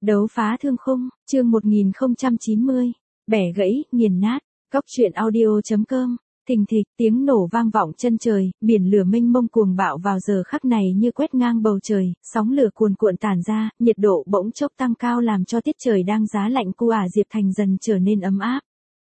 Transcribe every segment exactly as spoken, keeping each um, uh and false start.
Đấu phá thương khung, chương một nghìn không trăm chín mươi. Bẻ gãy, nghiền nát. Cóc truyện audio chấm com. Thình thịch, tiếng nổ vang vọng chân trời, biển lửa mênh mông cuồng bạo vào giờ khắc này như quét ngang bầu trời, sóng lửa cuồn cuộn tản ra, nhiệt độ bỗng chốc tăng cao làm cho tiết trời đang giá lạnh của Ả Diệp Thành dần trở nên ấm áp.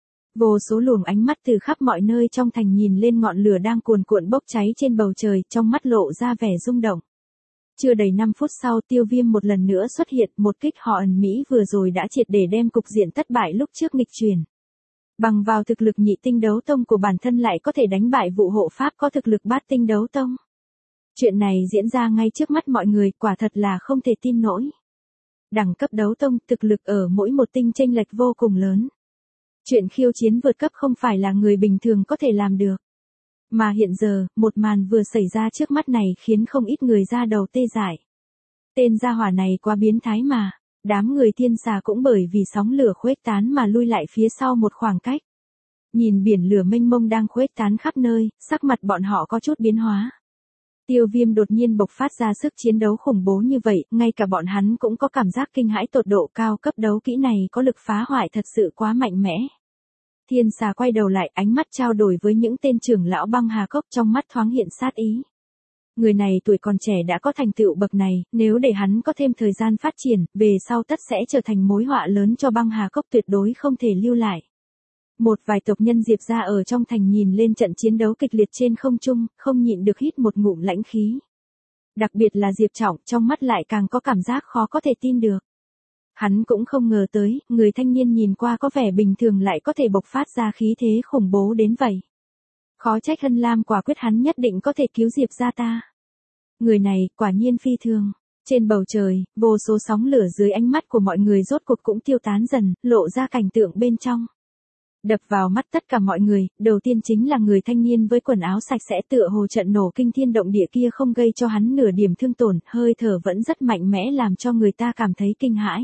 Vô số luồng ánh mắt từ khắp mọi nơi trong thành nhìn lên ngọn lửa đang cuồn cuộn bốc cháy trên bầu trời, trong mắt lộ ra vẻ rung động. Chưa đầy năm phút sau, Tiêu Viêm một lần nữa xuất hiện, một kích họ ẩn Mỹ vừa rồi đã triệt để đem cục diện thất bại lúc trước nghịch chuyển. Bằng vào thực lực nhị tinh đấu tông của bản thân lại có thể đánh bại vụ hộ pháp có thực lực bát tinh đấu tông. Chuyện này diễn ra ngay trước mắt mọi người, quả thật là không thể tin nổi. Đẳng cấp đấu tông, thực lực ở mỗi một tinh chênh lệch vô cùng lớn. Chuyện khiêu chiến vượt cấp không phải là người bình thường có thể làm được. Mà hiện giờ, một màn vừa xảy ra trước mắt này khiến không ít người ra đầu tê dại. Tên gia hỏa này quá biến thái mà. Đám người thiên xà cũng bởi vì sóng lửa khuếch tán mà lui lại phía sau một khoảng cách. Nhìn biển lửa mênh mông đang khuếch tán khắp nơi, sắc mặt bọn họ có chút biến hóa. Tiêu Viêm đột nhiên bộc phát ra sức chiến đấu khủng bố như vậy, ngay cả bọn hắn cũng có cảm giác kinh hãi tột độ. Cao cấp đấu kỹ này có lực phá hoại thật sự quá mạnh mẽ. Thiên xà quay đầu lại, ánh mắt trao đổi với những tên trưởng lão băng hà cốc, trong mắt thoáng hiện sát ý. Người này tuổi còn trẻ đã có thành tựu bậc này, nếu để hắn có thêm thời gian phát triển, về sau tất sẽ trở thành mối họa lớn cho băng hà cốc, tuyệt đối không thể lưu lại. Một vài tộc nhân Diệp gia ở trong thành nhìn lên trận chiến đấu kịch liệt trên không trung, không nhịn được hít một ngụm lãnh khí. Đặc biệt là Diệp Trọng, trong mắt lại càng có cảm giác khó có thể tin được. Hắn cũng không ngờ tới, người thanh niên nhìn qua có vẻ bình thường lại có thể bộc phát ra khí thế khủng bố đến vậy. Khó trách Hân Lam quả quyết hắn nhất định có thể cứu Diệp gia ta. Người này, quả nhiên phi thường. Trên bầu trời, vô số sóng lửa dưới ánh mắt của mọi người rốt cuộc cũng tiêu tán dần, lộ ra cảnh tượng bên trong. Đập vào mắt tất cả mọi người, đầu tiên chính là người thanh niên với quần áo sạch sẽ tựa hồ trận nổ kinh thiên động địa kia không gây cho hắn nửa điểm thương tổn, hơi thở vẫn rất mạnh mẽ làm cho người ta cảm thấy kinh hãi.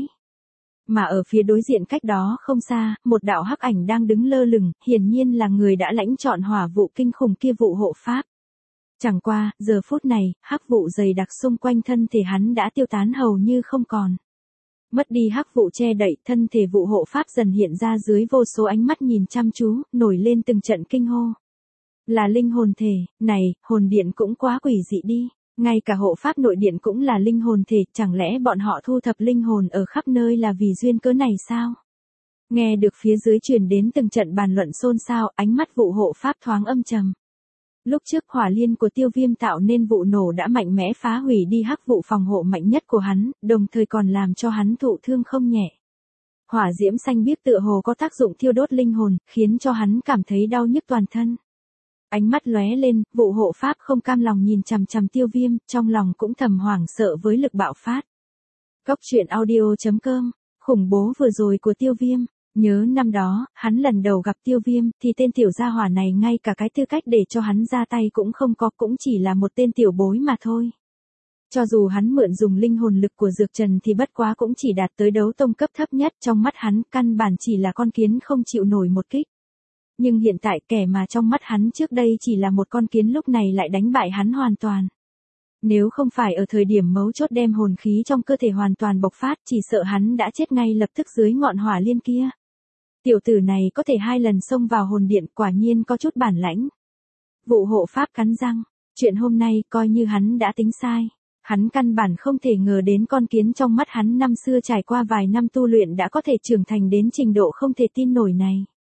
Mà ở phía đối diện cách đó không xa, một đạo hắc ảnh đang đứng lơ lửng, hiển nhiên là người đã lãnh chọn hỏa vụ kinh khủng kia vụ hộ pháp. Chẳng qua, giờ phút này, hắc vụ dày đặc xung quanh thân thể hắn đã tiêu tán hầu như không còn. Mất đi hắc vụ che đậy, thân thể vụ hộ pháp dần hiện ra dưới vô số ánh mắt nhìn chăm chú, nổi lên từng trận kinh hô. Là linh hồn thể, này, hồn điện cũng quá quỷ dị đi. Ngay cả hộ pháp nội điện cũng là linh hồn thể, chẳng lẽ bọn họ thu thập linh hồn ở khắp nơi là vì duyên cớ này sao? Nghe được phía dưới truyền đến từng trận bàn luận xôn xao, ánh mắt vụ hộ pháp thoáng âm trầm. Lúc trước hỏa liên của Tiêu Viêm tạo nên vụ nổ đã mạnh mẽ phá hủy đi hắc vụ phòng hộ mạnh nhất của hắn, đồng thời còn làm cho hắn thụ thương không nhẹ. Hỏa diễm xanh biếc tựa hồ có tác dụng thiêu đốt linh hồn, khiến cho hắn cảm thấy đau nhức toàn thân. Ánh mắt lóe lên, vụ hộ pháp không cam lòng nhìn chằm chằm Tiêu Viêm, trong lòng cũng thầm hoảng sợ với lực bạo phát. Cóc truyện audio chấm com, khủng bố vừa rồi của Tiêu Viêm. Nhớ năm đó, hắn lần đầu gặp Tiêu Viêm, thì tên tiểu gia hỏa này ngay cả cái tư cách để cho hắn ra tay cũng không có, cũng chỉ là một tên tiểu bối mà thôi. Cho dù hắn mượn dùng linh hồn lực của Dược Trần thì bất quá cũng chỉ đạt tới đấu tông cấp thấp nhất, trong mắt hắn căn bản chỉ là con kiến không chịu nổi một kích. Nhưng hiện tại kẻ mà trong mắt hắn trước đây chỉ là một con kiến lúc này lại đánh bại hắn hoàn toàn. Nếu không phải ở thời điểm mấu chốt đem hồn khí trong cơ thể hoàn toàn bộc phát, chỉ sợ hắn đã chết ngay lập tức dưới ngọn hỏa liên kia. Tiểu tử này có thể hai lần xông vào hồn điện, quả nhiên có chút bản lãnh. Vụ hộ pháp cắn răng, chuyện hôm nay coi như hắn đã tính sai. Hắn căn bản không thể ngờ đến con kiến trong mắt hắn năm xưa trải qua vài năm tu luyện đã có thể trưởng thành đến trình độ không thể tin nổi này.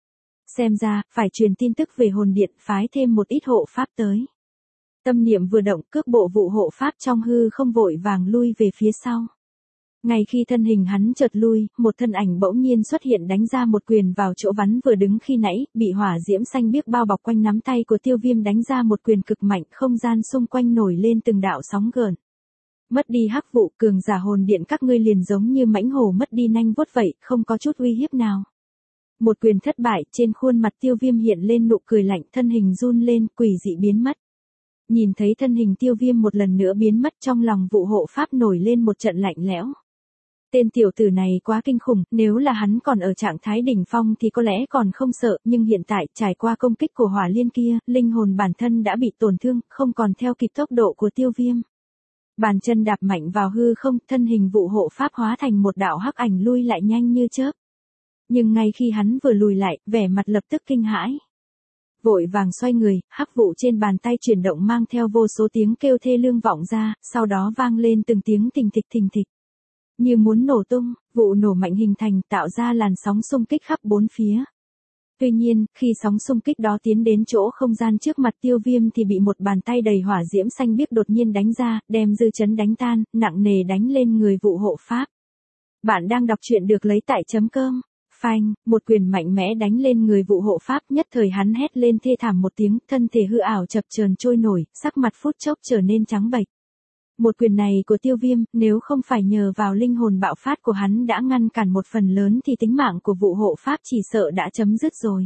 Xem ra, phải truyền tin tức về hồn điện, phái thêm một ít hộ pháp tới. Tâm niệm vừa động, cước bộ vụ hộ pháp trong hư không vội vàng lui về phía sau. Ngay khi thân hình hắn chợt lui, một thân ảnh bỗng nhiên xuất hiện đánh ra một quyền vào chỗ vắn vừa đứng khi nãy, bị hỏa diễm xanh biếc bao bọc quanh nắm tay của Tiêu Viêm đánh ra một quyền cực mạnh, không gian xung quanh nổi lên từng đạo sóng gợn. Mất đi hắc vụ, cường giả hồn điện các ngươi liền giống như mãnh hổ mất đi nanh vuốt vậy, không có chút uy hiếp nào. Một quyền thất bại, trên khuôn mặt Tiêu Viêm hiện lên nụ cười lạnh, thân hình run lên, quỷ dị biến mất. Nhìn thấy thân hình Tiêu Viêm một lần nữa biến mất, trong lòng vụ hộ pháp nổi lên một trận lạnh lẽo. Tên tiểu tử này quá kinh khủng, nếu là hắn còn ở trạng thái đỉnh phong thì có lẽ còn không sợ, nhưng hiện tại, trải qua công kích của hỏa liên kia, linh hồn bản thân đã bị tổn thương, không còn theo kịp tốc độ của Tiêu Viêm. Bàn chân đạp mạnh vào hư không, thân hình vụ hộ pháp hóa thành một đạo hắc ảnh lui lại nhanh như chớp. Nhưng ngay khi hắn vừa lùi lại, vẻ mặt lập tức kinh hãi. Vội vàng xoay người, hắc vụ trên bàn tay chuyển động mang theo vô số tiếng kêu thê lương vọng ra, sau đó vang lên từng tiếng thình thịch thình thịch. Như muốn nổ tung, vụ nổ mạnh hình thành tạo ra làn sóng xung kích khắp bốn phía. Tuy nhiên, khi sóng xung kích đó tiến đến chỗ không gian trước mặt Tiêu Viêm thì bị một bàn tay đầy hỏa diễm xanh biếc đột nhiên đánh ra, đem dư chấn đánh tan, nặng nề đánh lên người vụ hộ pháp. Bạn đang đọc truyện được lấy tại chấm cơm. Phanh, một quyền mạnh mẽ đánh lên người vụ hộ pháp, nhất thời hắn hét lên thê thảm một tiếng, thân thể hư ảo chập chờn trôi nổi, sắc mặt phút chốc trở nên trắng bệch. Một quyền này của Tiêu Viêm, nếu không phải nhờ vào linh hồn bạo phát của hắn đã ngăn cản một phần lớn thì tính mạng của vụ hộ pháp chỉ sợ đã chấm dứt rồi.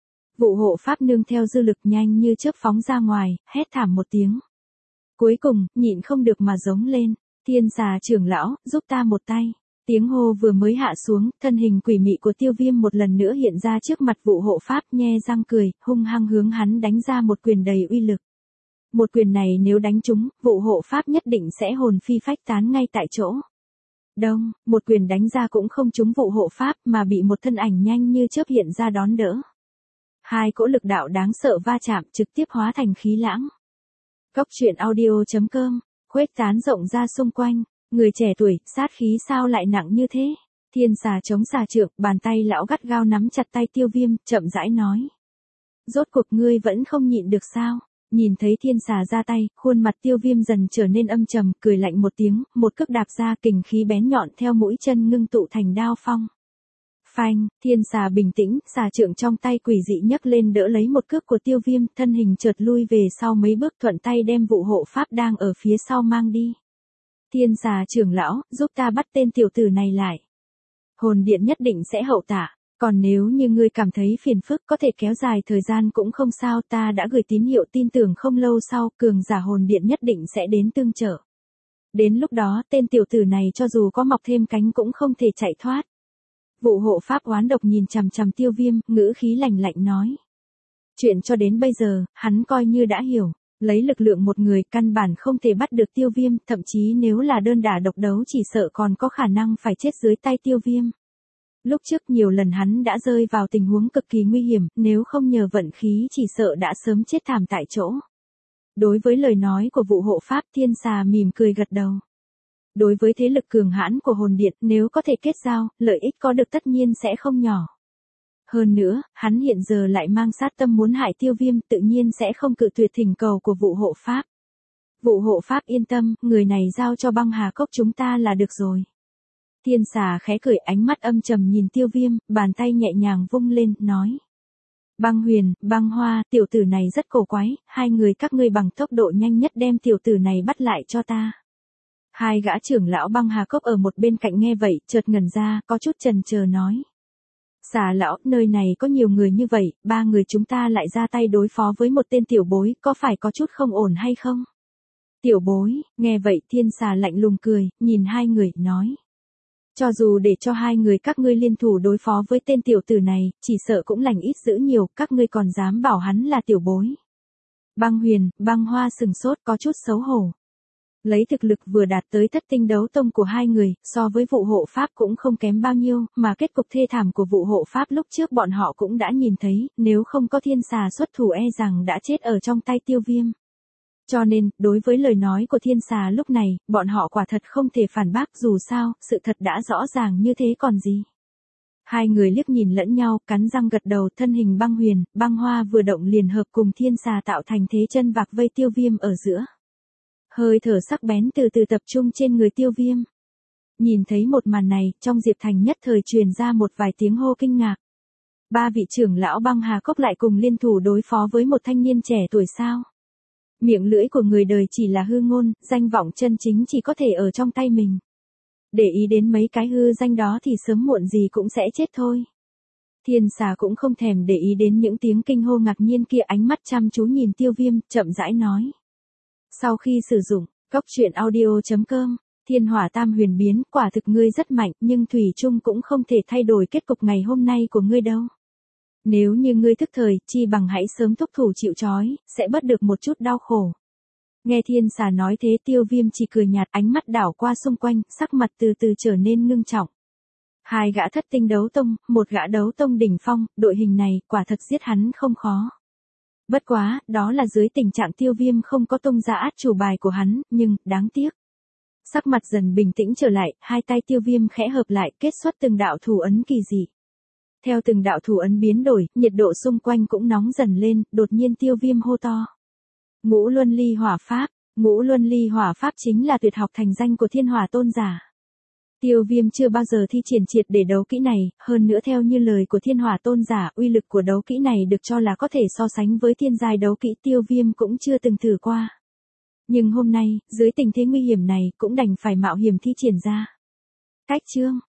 Vụ hộ pháp nương theo dư lực nhanh như chớp phóng ra ngoài, hét thảm một tiếng. Cuối cùng, nhịn không được mà giống lên, Thiên Xà trưởng lão, giúp ta một tay. Tiếng hô vừa mới hạ xuống, thân hình quỷ mị của Tiêu Viêm một lần nữa hiện ra trước mặt vụ hộ pháp, nhe răng cười, hung hăng hướng hắn đánh ra một quyền đầy uy lực. Một quyền này nếu đánh trúng, vụ hộ pháp nhất định sẽ hồn phi phách tán ngay tại chỗ. Đông, một quyền đánh ra cũng không trúng vụ hộ pháp mà bị một thân ảnh nhanh như chớp hiện ra đón đỡ. Hai cỗ lực đạo đáng sợ va chạm trực tiếp hóa thành khí lãng. Cốc truyện audio chấm com, khuếch tán rộng ra xung quanh. Người trẻ tuổi, sát khí sao lại nặng như thế? Thiên Xà chống xà trượng, bàn tay lão gắt gao nắm chặt tay Tiêu Viêm, chậm rãi nói. Rốt cuộc ngươi vẫn không nhịn được sao? Nhìn thấy Thiên Xà ra tay, khuôn mặt Tiêu Viêm dần trở nên âm trầm, cười lạnh một tiếng, một cước đạp ra, kình khí bén nhọn theo mũi chân ngưng tụ thành đao phong. Phanh, Thiên Xà bình tĩnh, xà trượng trong tay quỷ dị nhấc lên đỡ lấy một cước của Tiêu Viêm, thân hình chợt lui về sau mấy bước, thuận tay đem vụ hộ pháp đang ở phía sau mang đi. Thiên Xà trưởng lão, giúp ta bắt tên tiểu tử này lại. Hồn điện nhất định sẽ hậu tạ, còn nếu như ngươi cảm thấy phiền phức có thể kéo dài thời gian cũng không sao, ta đã gửi tín hiệu tin tưởng không lâu sau cường giả hồn điện nhất định sẽ đến tương trợ. Đến lúc đó tên tiểu tử này cho dù có mọc thêm cánh cũng không thể chạy thoát. Vụ hộ pháp oán độc nhìn chằm chằm Tiêu Viêm, ngữ khí lạnh lạnh nói. Chuyện cho đến bây giờ, hắn coi như đã hiểu. Lấy lực lượng một người căn bản không thể bắt được Tiêu Viêm, thậm chí nếu là đơn đả độc đấu chỉ sợ còn có khả năng phải chết dưới tay Tiêu Viêm. Lúc trước nhiều lần hắn đã rơi vào tình huống cực kỳ nguy hiểm, nếu không nhờ vận khí chỉ sợ đã sớm chết thảm tại chỗ. Đối với lời nói của vụ hộ pháp, Thiên Xà mỉm cười gật đầu. Đối với thế lực cường hãn của hồn điện, nếu có thể kết giao, lợi ích có được tất nhiên sẽ không nhỏ. Hơn nữa, hắn hiện giờ lại mang sát tâm muốn hại Tiêu Viêm, tự nhiên sẽ không cự tuyệt thỉnh cầu của vụ hộ pháp. Vụ hộ pháp yên tâm, người này giao cho Băng Hà Cốc chúng ta là được rồi. Thiên Xà khẽ cười, ánh mắt âm trầm nhìn Tiêu Viêm, bàn tay nhẹ nhàng vung lên, nói. Băng Huyền, Băng Hoa, tiểu tử này rất cổ quái, hai người các ngươi bằng tốc độ nhanh nhất đem tiểu tử này bắt lại cho ta. Hai gã trưởng lão Băng Hà Cốc ở một bên cạnh nghe vậy, chợt ngẩn ra, có chút chần chờ nói. Xà lão, nơi này có nhiều người như vậy, ba người chúng ta lại ra tay đối phó với một tên tiểu bối, có phải có chút không ổn hay không? Tiểu bối, nghe vậy Thiên Xà lạnh lùng cười, nhìn hai người, nói. Cho dù để cho hai người các ngươi liên thủ đối phó với tên tiểu tử này, chỉ sợ cũng lành ít dữ nhiều, các ngươi còn dám bảo hắn là tiểu bối. Băng Huyền, Băng Hoa sừng sốt có chút xấu hổ. Lấy thực lực vừa đạt tới thất tinh đấu tông của hai người, so với vụ hộ pháp cũng không kém bao nhiêu, mà kết cục thê thảm của vụ hộ pháp lúc trước bọn họ cũng đã nhìn thấy, nếu không có Thiên Xà xuất thủ e rằng đã chết ở trong tay Tiêu Viêm. Cho nên, đối với lời nói của Thiên Xà lúc này, bọn họ quả thật không thể phản bác, dù sao, sự thật đã rõ ràng như thế còn gì. Hai người liếc nhìn lẫn nhau, cắn răng gật đầu, thân hình Băng Huyền, Băng Hoa vừa động liền hợp cùng Thiên Xà tạo thành thế chân vạc vây Tiêu Viêm ở giữa. Hơi thở sắc bén từ từ tập trung trên người Tiêu Viêm. Nhìn thấy một màn này, trong Diệp Thành nhất thời truyền ra một vài tiếng hô kinh ngạc. Ba vị trưởng lão Băng Hà Cốc lại cùng liên thủ đối phó với một thanh niên trẻ tuổi sao? Miệng lưỡi của người đời chỉ là hư ngôn, danh vọng chân chính chỉ có thể ở trong tay mình. Để ý đến mấy cái hư danh đó thì sớm muộn gì cũng sẽ chết thôi. Thiên Xà cũng không thèm để ý đến những tiếng kinh hô ngạc nhiên kia, ánh mắt chăm chú nhìn Tiêu Viêm, chậm rãi nói. Sau khi sử dụng, cốc truyện audio chấm com, Thiên Hỏa Tam Huyền biến, quả thực ngươi rất mạnh, nhưng thủy chung cũng không thể thay đổi kết cục ngày hôm nay của ngươi đâu. Nếu như ngươi thức thời, chi bằng hãy sớm thúc thủ chịu trói, sẽ bớt được một chút đau khổ. Nghe thiên xà nói thế Tiêu Viêm chỉ cười nhạt, ánh mắt đảo qua xung quanh, sắc mặt từ từ trở nên ngưng trọng. Hai gã thất tinh đấu tông, một gã đấu tông đỉnh phong, đội hình này, quả thật giết hắn không khó. Bất quá, đó là dưới tình trạng Tiêu Viêm không có tung ra át chủ bài của hắn, nhưng, đáng tiếc. Sắc mặt dần bình tĩnh trở lại, hai tay Tiêu Viêm khẽ hợp lại, kết xuất từng đạo thủ ấn kỳ dị. Theo từng đạo thủ ấn biến đổi, nhiệt độ xung quanh cũng nóng dần lên, đột nhiên Tiêu Viêm hô to. Ngũ Luân Ly Hỏa Pháp, Ngũ Luân Ly Hỏa Pháp chính là tuyệt học thành danh của Thiên Hỏa tôn giả. Tiêu Viêm chưa bao giờ thi triển triệt để đấu kỹ này, hơn nữa theo như lời của Thiên Hỏa tôn giả, uy lực của đấu kỹ này được cho là có thể so sánh với thiên giai đấu kỹ, Tiêu Viêm cũng chưa từng thử qua. Nhưng hôm nay, dưới tình thế nguy hiểm này, cũng đành phải mạo hiểm thi triển ra. Cách chương